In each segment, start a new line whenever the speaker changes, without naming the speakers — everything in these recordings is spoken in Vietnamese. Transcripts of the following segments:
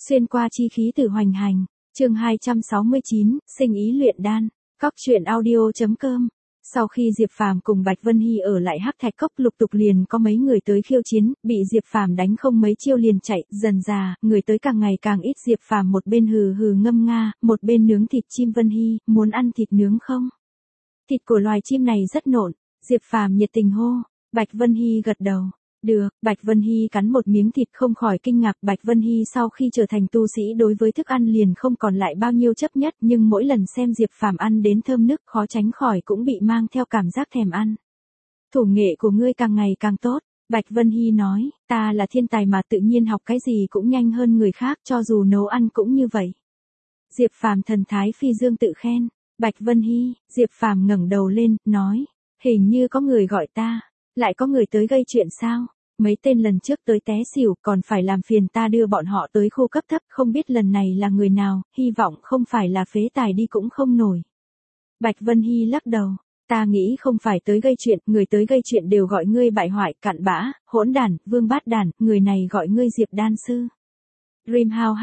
Xuyên qua chi khí từ hoành hành, chương 269, sinh ý luyện đan, Cóc truyện audio.com. Sau khi Diệp Phàm cùng Bạch Vân Hy ở lại Hắc Thạch Cốc lục tục liền có mấy người tới khiêu chiến, bị Diệp Phàm đánh không mấy chiêu liền chạy, dần dà, người tới càng ngày càng ít. Diệp Phàm một bên hừ hừ ngâm nga, một bên nướng thịt chim. Vân Hy, muốn ăn thịt nướng không? Thịt của loài chim này rất nộn, Diệp Phàm nhiệt tình hô. Bạch Vân Hy gật đầu. Được, Bạch Vân Hy cắn một miếng thịt không khỏi kinh ngạc. Bạch Vân Hy sau khi trở thành tu sĩ đối với thức ăn liền không còn lại bao nhiêu chấp nhất, nhưng mỗi lần xem Diệp Phàm ăn đến thơm nức khó tránh khỏi cũng bị mang theo cảm giác thèm ăn. Thủ nghệ của ngươi càng ngày càng tốt, Bạch Vân Hy nói, ta là thiên tài mà tự nhiên học cái gì cũng nhanh hơn người khác, cho dù nấu ăn cũng như vậy. Diệp Phàm thần thái phi dương tự khen. Bạch Vân Hy, Diệp Phàm ngẩng đầu lên, nói, hình như có người gọi ta. Lại có người tới gây chuyện sao? Mấy tên lần trước tới té xỉu còn phải làm phiền ta đưa bọn họ tới khu cấp thấp, không biết lần này là người nào, hy vọng không phải là phế tài đi cũng không nổi. Bạch Vân Hy lắc đầu, ta nghĩ không phải tới gây chuyện, người tới gây chuyện đều gọi ngươi bại hoại, cặn bã, hỗn đản, vương bát đản, người này gọi ngươi Diệp đan sư. Dreamhouse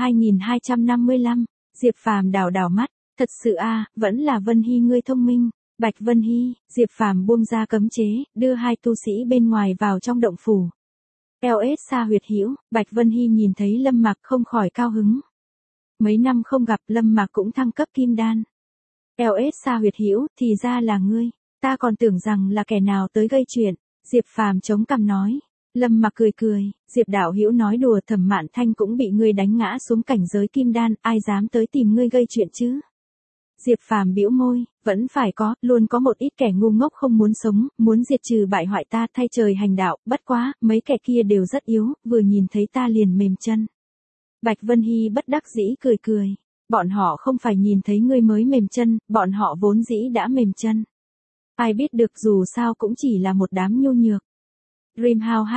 2255, Diệp Phàm đảo đảo mắt, thật sự vẫn là Vân Hy ngươi thông minh. Bạch Vân Hy, Diệp Phàm buông ra cấm chế, đưa hai tu sĩ bên ngoài vào trong động phủ. LS Sa huyệt hữu, Bạch Vân Hy nhìn thấy Lâm Mạc không khỏi cao hứng. Mấy năm không gặp, Lâm Mạc cũng thăng cấp kim đan. LS Sa huyệt hữu, thì ra là ngươi, ta còn tưởng rằng là kẻ nào tới gây chuyện. Diệp Phàm chống cằm nói. Lâm Mạc cười cười, Diệp đạo hữu nói đùa, Thẩm Mạn Thanh cũng bị ngươi đánh ngã xuống cảnh giới kim đan, ai dám tới tìm ngươi gây chuyện chứ? Diệp Phàm bĩu môi, vẫn phải có, luôn có một ít kẻ ngu ngốc không muốn sống, muốn diệt trừ bại hoại ta thay trời hành đạo, bất quá, mấy kẻ kia đều rất yếu, vừa nhìn thấy ta liền mềm chân. Bạch Vân Hy bất đắc dĩ cười cười, bọn họ không phải nhìn thấy ngươi mới mềm chân, bọn họ vốn dĩ đã mềm chân. Ai biết được, dù sao cũng chỉ là một đám nhu nhược. Dreamhouse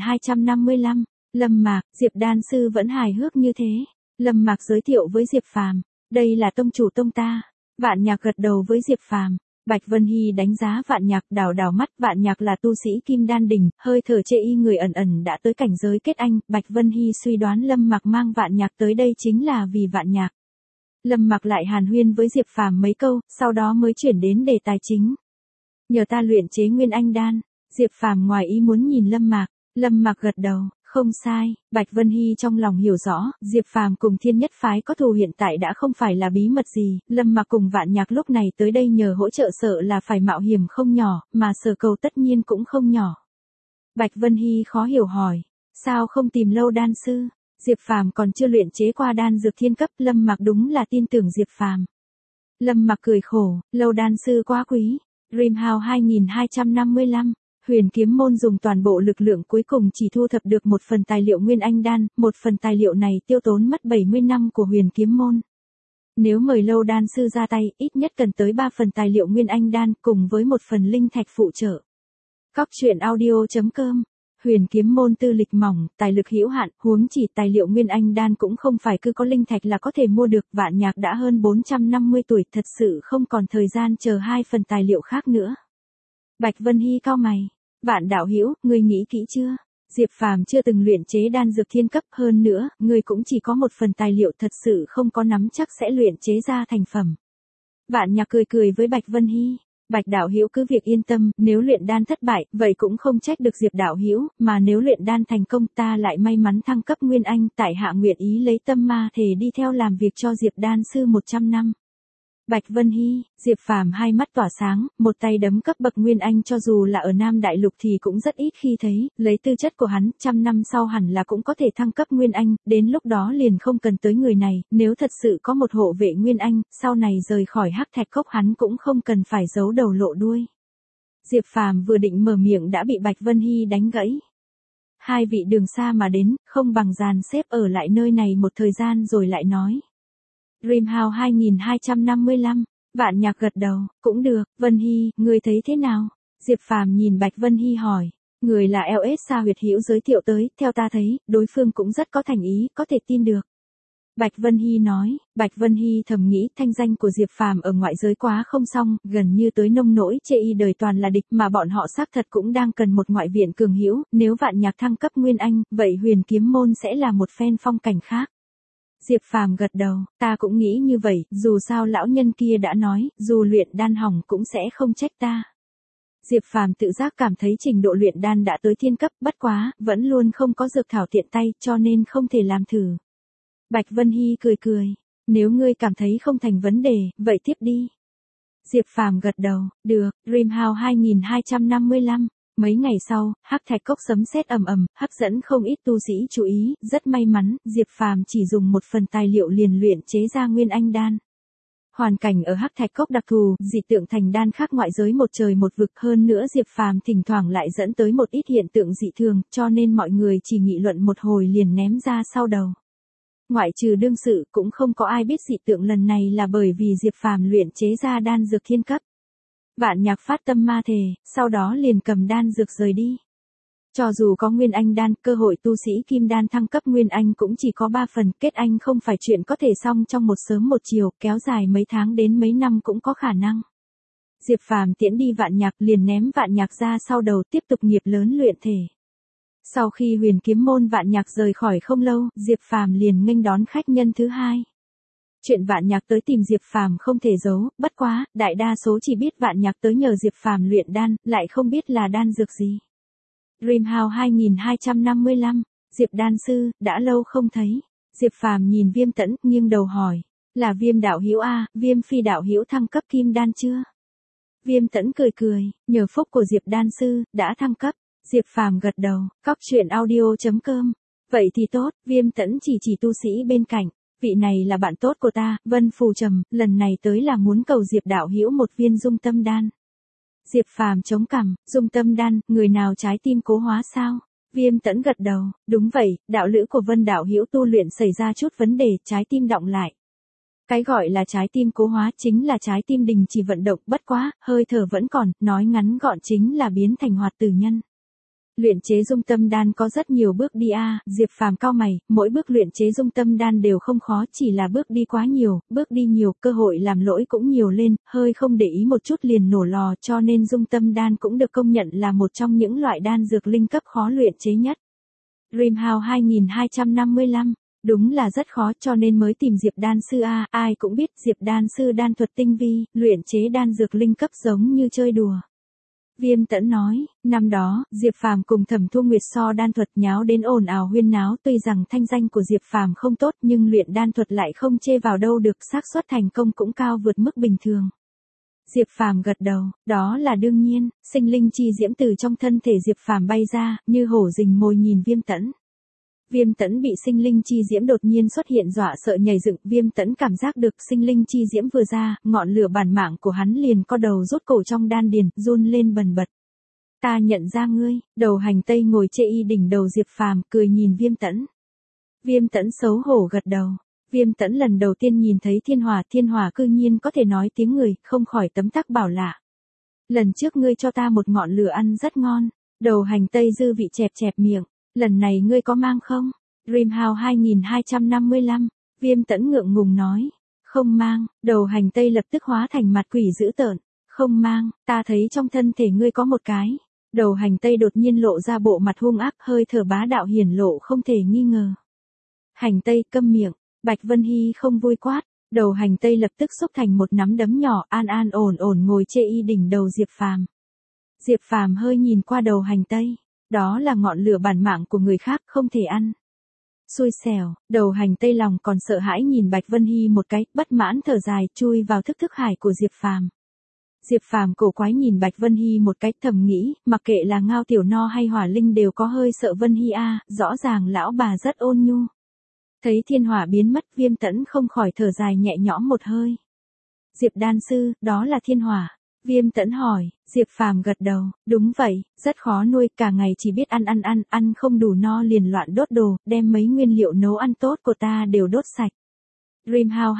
2255, Lâm Mạc, Diệp đan sư vẫn hài hước như thế. Lâm Mạc giới thiệu với Diệp Phàm, đây là tông chủ tông ta. Vạn Nhạc gật đầu với Diệp Phàm. Bạch Vân Hy đánh giá Vạn Nhạc, đảo đảo mắt. Vạn Nhạc là tu sĩ kim đan đỉnh, hơi thở chê y người ẩn ẩn đã tới cảnh giới kết anh. Bạch Vân Hy suy đoán Lâm Mạc mang Vạn Nhạc tới đây chính là vì Vạn Nhạc. Lâm Mạc lại hàn huyên với Diệp Phàm mấy câu, sau đó mới chuyển đến đề tài chính. Nhờ ta luyện chế Nguyên Anh đan. Diệp Phàm ngoài ý muốn nhìn Lâm Mạc. Lâm Mạc gật đầu. Không sai, Bạch Vân Hy trong lòng hiểu rõ, Diệp Phàm cùng Thiên Nhất phái có thù hiện tại đã không phải là bí mật gì, Lâm Mạc cùng Vạn Nhạc lúc này tới đây nhờ hỗ trợ sợ là phải mạo hiểm không nhỏ, mà sở cầu tất nhiên cũng không nhỏ. Bạch Vân Hy khó hiểu hỏi, sao không tìm Lâu đan sư? Diệp Phàm còn chưa luyện chế qua đan dược thiên cấp, Lâm Mạc đúng là tin tưởng Diệp Phàm. Lâm Mạc cười khổ, Lâu đan sư quá quý. Dreamhouse 2255. Huyền Kiếm Môn dùng toàn bộ lực lượng cuối cùng chỉ thu thập được một phần tài liệu Nguyên Anh đan, một phần tài liệu này tiêu tốn mất 70 năm của Huyền Kiếm Môn. Nếu mời Lâu đan sư ra tay, ít nhất cần tới 3 phần tài liệu Nguyên Anh đan cùng với một phần linh thạch phụ trợ. Cóc truyện audio.com. Huyền Kiếm Môn tư lịch mỏng, tài lực hữu hạn, huống chỉ tài liệu Nguyên Anh đan cũng không phải cứ có linh thạch là có thể mua được. Vạn Nhạc đã hơn 450 tuổi, thật sự không còn thời gian chờ 2 phần tài liệu khác nữa. Bạch Vân Hy cau mày. Vạn đạo hữu, ngươi nghĩ kỹ chưa? Diệp Phàm chưa từng luyện chế đan dược thiên cấp, hơn nữa, ngươi cũng chỉ có một phần tài liệu, thật sự không có nắm chắc sẽ luyện chế ra thành phẩm. Vạn Nhạc cười cười với Bạch Vân Hy. Bạch đạo hữu cứ việc yên tâm, nếu luyện đan thất bại, vậy cũng không trách được Diệp đạo hữu, mà nếu luyện đan thành công ta lại may mắn thăng cấp Nguyên Anh, tại hạ nguyện ý lấy tâm ma thể đi theo làm việc cho Diệp đan sư 100 năm. Bạch Vân Hy, Diệp Phàm hai mắt tỏa sáng, một tay đấm cấp bậc Nguyên Anh cho dù là ở Nam Đại Lục thì cũng rất ít khi thấy, lấy tư chất của hắn, 100 năm sau hẳn là cũng có thể thăng cấp Nguyên Anh, đến lúc đó liền không cần tới người này, nếu thật sự có một hộ vệ Nguyên Anh, sau này rời khỏi Hắc Thạch Cốc hắn cũng không cần phải giấu đầu lộ đuôi. Diệp Phàm vừa định mở miệng đã bị Bạch Vân Hy đánh gãy. Hai vị đường xa mà đến, không bằng dàn xếp ở lại nơi này một thời gian rồi lại nói. Dreamhouse 2255, Vạn Nhạc gật đầu, cũng được. Vân Hy, ngươi thấy thế nào? Diệp Phàm nhìn Bạch Vân Hy hỏi, người là LS Sa huyệt hữu giới thiệu tới, theo ta thấy, đối phương cũng rất có thành ý, có thể tin được. Bạch Vân Hy nói. Bạch Vân Hy thầm nghĩ thanh danh của Diệp Phàm ở ngoại giới quá không xong, gần như tới nông nỗi chê y đời toàn là địch, mà bọn họ xác thật cũng đang cần một ngoại viện cường hữu, nếu Vạn Nhạc thăng cấp Nguyên Anh, vậy Huyền Kiếm Môn sẽ là một phen phong cảnh khác. Diệp Phàm gật đầu, ta cũng nghĩ như vậy, dù sao lão nhân kia đã nói, dù luyện đan hỏng cũng sẽ không trách ta. Diệp Phàm tự giác cảm thấy trình độ luyện đan đã tới thiên cấp, bất quá, vẫn luôn không có dược thảo tiện tay, cho nên không thể làm thử. Bạch Vân Hy cười cười, nếu ngươi cảm thấy không thành vấn đề, vậy tiếp đi. Diệp Phàm gật đầu, được, Dreamhouse 2255. Mấy ngày sau, hắc thạch cốc sấm sét ầm ầm, hấp dẫn không ít tu sĩ chú ý, rất may mắn, Diệp Phàm chỉ dùng một phần tài liệu liền luyện chế ra Nguyên Anh đan. Hoàn cảnh ở hắc thạch cốc đặc thù, dị tượng thành đan khác ngoại giới một trời một vực, hơn nữa Diệp Phàm thỉnh thoảng lại dẫn tới một ít hiện tượng dị thường, cho nên mọi người chỉ nghị luận một hồi liền ném ra sau đầu. Ngoại trừ đương sự cũng không có ai biết dị tượng lần này là bởi vì Diệp Phàm luyện chế ra đan dược thiên cấp. Vạn Nhạc phát tâm ma thề, sau đó liền cầm đan dược rời đi. Cho dù có Nguyên Anh đan, cơ hội tu sĩ kim đan thăng cấp Nguyên Anh cũng chỉ có 3 phần, kết anh không phải chuyện có thể xong trong một sớm một chiều, kéo dài mấy tháng đến mấy năm cũng có khả năng. Diệp Phàm tiễn đi Vạn Nhạc liền ném Vạn Nhạc ra sau đầu tiếp tục nghiệp lớn luyện thể. Sau khi Huyền Kiếm môn Vạn Nhạc rời khỏi không lâu, Diệp Phàm liền nghênh đón khách nhân thứ hai. Chuyện Vạn Nhạc tới tìm Diệp Phàm không thể giấu, bất quá, đại đa số chỉ biết Vạn Nhạc tới nhờ Diệp Phàm luyện đan, lại không biết là đan dược gì. Dreamhouse 2255, Diệp đan sư, đã lâu không thấy. Diệp Phàm nhìn Viêm Tẫn, nghiêng đầu hỏi, là Viêm đạo hữu a, Viêm phi đạo hữu thăng cấp kim đan chưa? Viêm Tẫn cười cười, nhờ phúc của Diệp đan sư, đã thăng cấp. Diệp Phàm gật đầu, coctruyện.audio.com. Vậy thì tốt, Viêm Tẫn chỉ tu sĩ bên cạnh. Vị này là bạn tốt của ta, Vân Phù Trầm, lần này tới là muốn cầu Diệp đạo hữu một viên dung tâm đan. Diệp Phàm chống cằm, dung tâm đan, người nào trái tim cố hóa sao? Viêm Tẫn gật đầu, đúng vậy, đạo lữ của Vân đạo hữu tu luyện xảy ra chút vấn đề, trái tim động lại. Cái gọi là trái tim cố hóa chính là trái tim đình chỉ vận động, bất quá, hơi thở vẫn còn, nói ngắn gọn chính là biến thành hoạt tử nhân. Luyện chế dung tâm đan có rất nhiều bước đi a, Diệp Phàm cau mày, mỗi bước luyện chế dung tâm đan đều không khó, chỉ là bước đi quá nhiều, bước đi nhiều, cơ hội làm lỗi cũng nhiều lên, hơi không để ý một chút liền nổ lò, cho nên dung tâm đan cũng được công nhận là một trong những loại đan dược linh cấp khó luyện chế nhất. Dreamhouse 2255, đúng là rất khó cho nên mới tìm Diệp đan sư a, ai cũng biết Diệp đan sư đan thuật tinh vi, luyện chế đan dược linh cấp giống như chơi đùa. Viêm Tẫn nói, năm đó, Diệp Phàm cùng Thẩm Thu Nguyệt so đan thuật nháo đến ồn ào huyên náo, tuy rằng thanh danh của Diệp Phàm không tốt nhưng luyện đan thuật lại không chê vào đâu được, xác suất thành công cũng cao vượt mức bình thường. Diệp Phàm gật đầu, đó là đương nhiên, sinh linh chi diễm từ trong thân thể Diệp Phàm bay ra, như hổ rình mồi nhìn Viêm Tẫn. Viêm Tẫn bị sinh linh chi diễm đột nhiên xuất hiện dọa sợ nhảy dựng, Viêm Tẫn cảm giác được sinh linh chi diễm vừa ra, ngọn lửa bản mạng của hắn liền co đầu rút cổ trong đan điền, run lên bần bật. Ta nhận ra ngươi, đầu hành tây ngồi chê y đỉnh đầu Diệp Phàm, cười nhìn Viêm Tẫn. Viêm Tẫn xấu hổ gật đầu. Viêm Tẫn lần đầu tiên nhìn thấy thiên hỏa cư nhiên có thể nói tiếng người, không khỏi tấm tắc bảo lạ. Lần trước ngươi cho ta một ngọn lửa ăn rất ngon, đầu hành tây dư vị chẹp chẹp miệng. Lần này ngươi có mang không? Dreamhouse 2255, Viêm Tẫn ngượng ngùng nói. Không mang, đầu hành tây lập tức hóa thành mặt quỷ dữ tợn. Không mang, ta thấy trong thân thể ngươi có một cái. Đầu hành tây đột nhiên lộ ra bộ mặt hung ác, hơi thở bá đạo hiển lộ không thể nghi ngờ. Hành tây câm miệng, Bạch Vân Hy không vui quát. Đầu hành tây lập tức xúc thành một nắm đấm nhỏ, an an ổn ổn ngồi chê y đỉnh đầu Diệp Phàm. Diệp Phàm hơi nhìn qua đầu hành tây. Đó là ngọn lửa bản mạng của người khác, không thể ăn. Xui xẻo, đầu hành tây lòng còn sợ hãi nhìn Bạch Vân Hy một cái, bất mãn thở dài, chui vào thức hải của Diệp Phàm. Diệp Phàm cổ quái nhìn Bạch Vân Hy một cái, thầm nghĩ, mặc kệ là Ngao Tiểu No hay Hỏa Linh đều có hơi sợ Vân Hy a, rõ ràng lão bà rất ôn nhu. Thấy thiên hỏa biến mất, Viêm Tẫn không khỏi thở dài nhẹ nhõm một hơi. Diệp đan sư, đó là thiên hỏa. Viêm Tẫn hỏi, Diệp Phàm gật đầu, đúng vậy, rất khó nuôi, cả ngày chỉ biết ăn không đủ no liền loạn đốt đồ, đem mấy nguyên liệu nấu ăn tốt của ta đều đốt sạch. Dreamhouse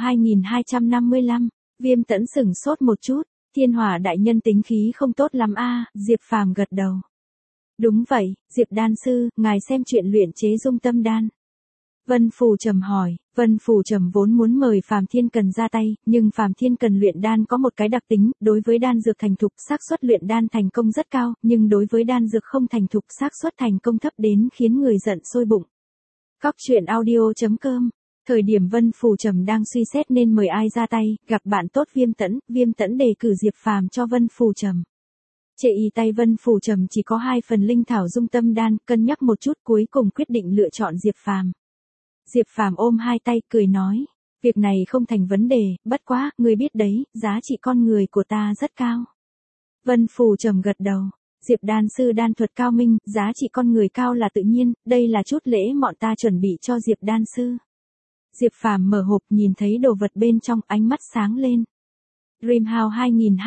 2255, Viêm Tẫn sửng sốt một chút, thiên hỏa đại nhân tính khí không tốt lắm a, Diệp Phàm gật đầu. Đúng vậy, Diệp đan sư, ngài xem chuyện luyện chế dung tâm đan. Vân Phù Trầm hỏi, Vân Phù Trầm vốn muốn mời Phàm Thiên Cần ra tay, nhưng Phàm Thiên Cần luyện đan có một cái đặc tính, đối với đan dược thành thục, xác suất luyện đan thành công rất cao, nhưng đối với đan dược không thành thục, xác suất thành công thấp đến khiến người giận sôi bụng. Coctruyện audio.com Thời điểm Vân Phù Trầm đang suy xét nên mời ai ra tay, gặp bạn tốt Viêm Tẫn đề cử Diệp Phàm cho Vân Phù Trầm. Chệ y tay Vân Phù Trầm chỉ có 2 phần linh thảo dung tâm đan, cân nhắc một chút cuối cùng quyết định lựa chọn Diệp Phàm. Diệp Phàm ôm 2 tay cười nói, việc này không thành vấn đề, bất quá, ngươi biết đấy, giá trị con người của ta rất cao. Vân Phù Trầm gật đầu, Diệp đan sư đan thuật cao minh, giá trị con người cao là tự nhiên, đây là chút lễ mọn ta chuẩn bị cho Diệp đan sư. Diệp Phàm mở hộp nhìn thấy đồ vật bên trong, ánh mắt sáng lên. Dreamhouse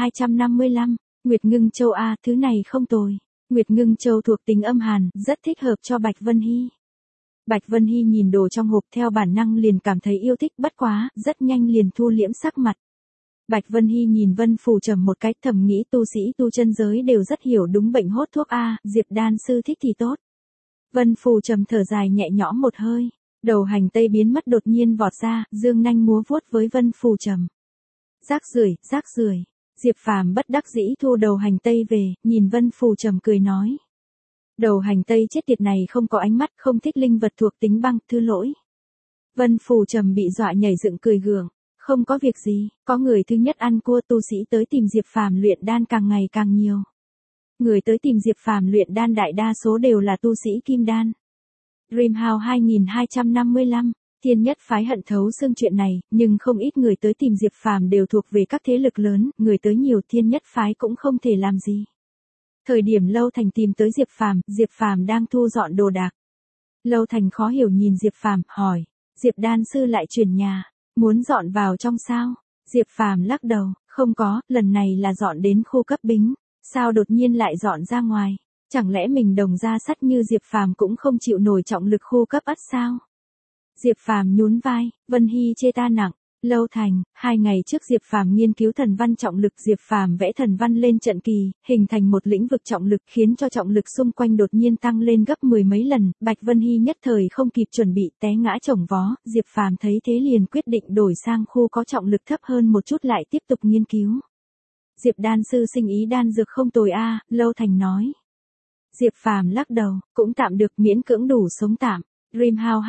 2255, Nguyệt Ngưng Châu A, thứ này không tồi. Nguyệt Ngưng Châu thuộc tính âm hàn, rất thích hợp cho Bạch Vân Hy. Bạch Vân Hy nhìn đồ trong hộp theo bản năng liền cảm thấy yêu thích, bất quá, rất nhanh liền thu liễm sắc mặt. Bạch Vân Hy nhìn Vân Phù Trầm một cách, thầm nghĩ tu sĩ tu chân giới đều rất hiểu đúng bệnh hốt thuốc A, Diệp đan sư thích thì tốt. Vân Phù Trầm thở dài nhẹ nhõm một hơi, đầu hành tây biến mất đột nhiên vọt ra, dương nanh múa vuốt với Vân Phù Trầm. Rác rưởi. Diệp Phàm bất đắc dĩ thu đầu hành tây về, nhìn Vân Phù Trầm cười nói. Đầu hành tây chết tiệt này không có ánh mắt, không thích linh vật thuộc tính băng, thứ lỗi. Vân Phù Trầm bị dọa nhảy dựng cười gượng, không có việc gì, có người thứ nhất ăn cua, tu sĩ tới tìm Diệp Phàm luyện đan càng ngày càng nhiều. Người tới tìm Diệp Phàm luyện đan đại đa số đều là tu sĩ kim đan. Dreamhouse 2255, Thiên Nhất phái hận thấu xương chuyện này, nhưng không ít người tới tìm Diệp Phàm đều thuộc về các thế lực lớn, người tới nhiều Thiên Nhất phái cũng không thể làm gì. Thời điểm Lâu Thành tìm tới Diệp Phàm đang thu dọn đồ đạc. Lâu Thành khó hiểu nhìn Diệp Phàm, hỏi, Diệp đan sư lại chuyển nhà, muốn dọn vào trong sao? Diệp Phàm lắc đầu, không có, lần này là dọn đến khu cấp bính, sao đột nhiên lại dọn ra ngoài? Chẳng lẽ mình đồng ra sắt như Diệp Phàm cũng không chịu nổi trọng lực khu cấp ắt sao? Diệp Phàm nhún vai, Vân Hy chê ta nặng. Lâu Thành, 2 ngày trước Diệp Phàm nghiên cứu thần văn trọng lực, Diệp Phàm vẽ thần văn lên trận kỳ, hình thành một lĩnh vực trọng lực khiến cho trọng lực xung quanh đột nhiên tăng lên gấp 10 mấy lần, Bạch Vân Hy nhất thời không kịp chuẩn bị té ngã chồng vó, Diệp Phàm thấy thế liền quyết định đổi sang khu có trọng lực thấp hơn một chút lại tiếp tục nghiên cứu. Diệp đan sư sinh ý đan dược không tồi a, Lâu Thành nói. Diệp Phàm lắc đầu, cũng tạm được, miễn cưỡng đủ sống tạm. Dreamhouse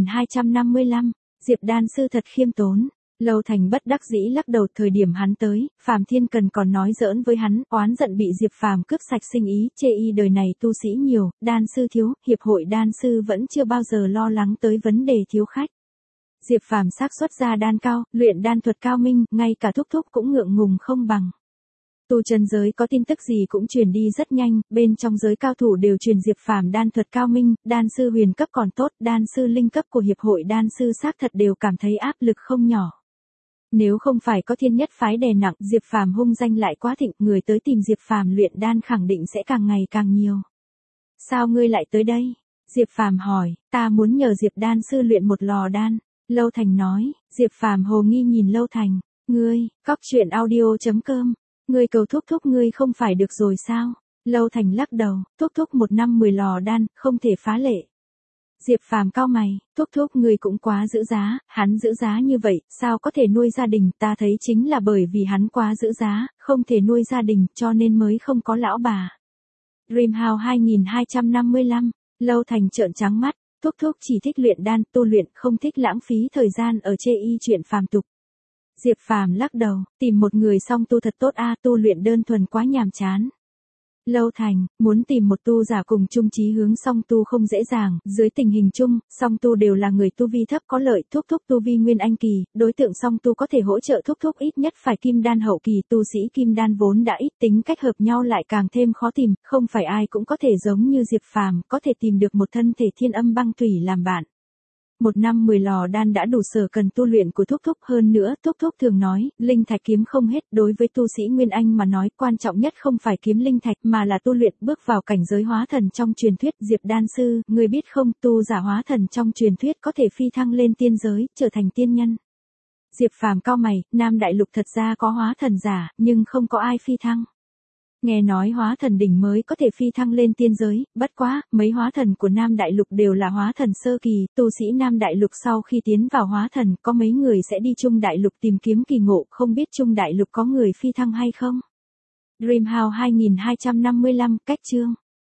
2255, Diệp đan sư thật khiêm tốn. Lâu Thành bất đắc dĩ lắc đầu, thời điểm hắn tới, Phàm Thiên Cần còn nói giỡn với hắn, oán giận bị Diệp Phàm cướp sạch sinh ý, chê y đời này tu sĩ nhiều, đan sư thiếu, hiệp hội đan sư vẫn chưa bao giờ lo lắng tới vấn đề thiếu khách. Diệp Phàm xác suất ra đan cao, luyện đan thuật cao minh, ngay cả thúc thúc cũng ngượng ngùng không bằng. Tu chân giới có tin tức gì cũng truyền đi rất nhanh, bên trong giới cao thủ đều truyền Diệp Phàm đan thuật cao minh, đan sư huyền cấp còn tốt, đan sư linh cấp của hiệp hội đan sư xác thật đều cảm thấy áp lực không nhỏ. Nếu không phải có Thiên Nhất phái đè nặng, Diệp Phàm hung danh lại quá thịnh, người tới tìm Diệp Phàm luyện đan khẳng định sẽ càng ngày càng nhiều. Sao ngươi lại tới đây? Diệp Phàm hỏi, ta muốn nhờ Diệp đan sư luyện một lò đan. Lâu Thành nói, Diệp Phàm hồ nghi nhìn Lâu Thành, ngươi, coctruyện.audio.com, ngươi cầu thúc thúc ngươi không phải được rồi sao? Lâu Thành lắc đầu, thúc thúc 1 năm 10 lò đan, không thể phá lệ. Diệp Phàm cau mày, thúc thúc ngươi cũng quá giữ giá, hắn giữ giá như vậy, sao có thể nuôi gia đình, ta thấy chính là bởi vì hắn quá giữ giá, không thể nuôi gia đình, cho nên mới không có lão bà. Dreamhouse 2255, Lâu Thành trợn trắng mắt, thúc thúc chỉ thích luyện đan, tu luyện, không thích lãng phí thời gian ở chê y chuyện phàm tục. Diệp Phàm lắc đầu, tìm một người song tu thật tốt a, tu luyện đơn thuần quá nhàm chán. Lâu Thành, muốn tìm một tu giả cùng chung chí hướng song tu không dễ dàng, dưới tình hình chung, song tu đều là người tu vi thấp có lợi, thúc thúc tu vi nguyên anh kỳ, đối tượng song tu có thể hỗ trợ thúc thúc ít nhất phải kim đan hậu kỳ, tu sĩ kim đan vốn đã ít, tính cách hợp nhau lại càng thêm khó tìm, không phải ai cũng có thể giống như Diệp Phàm, có thể tìm được một thân thể thiên âm băng thủy làm bạn. 1 năm 10 lò đan đã đủ sở cần tu luyện của thúc thúc, hơn nữa, thúc thúc thường nói, linh thạch kiếm không hết, đối với tu sĩ Nguyên Anh mà nói, quan trọng nhất không phải kiếm linh thạch mà là tu luyện, bước vào cảnh giới hóa thần trong truyền thuyết. Diệp đan sư, người biết không, tu giả hóa thần trong truyền thuyết có thể phi thăng lên tiên giới, trở thành tiên nhân. Diệp Phàm cau mày, Nam Đại Lục thật ra có hóa thần giả, nhưng không có ai phi thăng. Nghe nói hóa thần đỉnh mới có thể phi thăng lên tiên giới, bất quá, mấy hóa thần của Nam Đại Lục đều là hóa thần sơ kỳ, tu sĩ Nam Đại Lục sau khi tiến vào hóa thần, có mấy người sẽ đi Trung Đại Lục tìm kiếm kỳ ngộ, không biết Trung Đại Lục có người phi thăng hay không? Dreamhouse 2255, cách chương.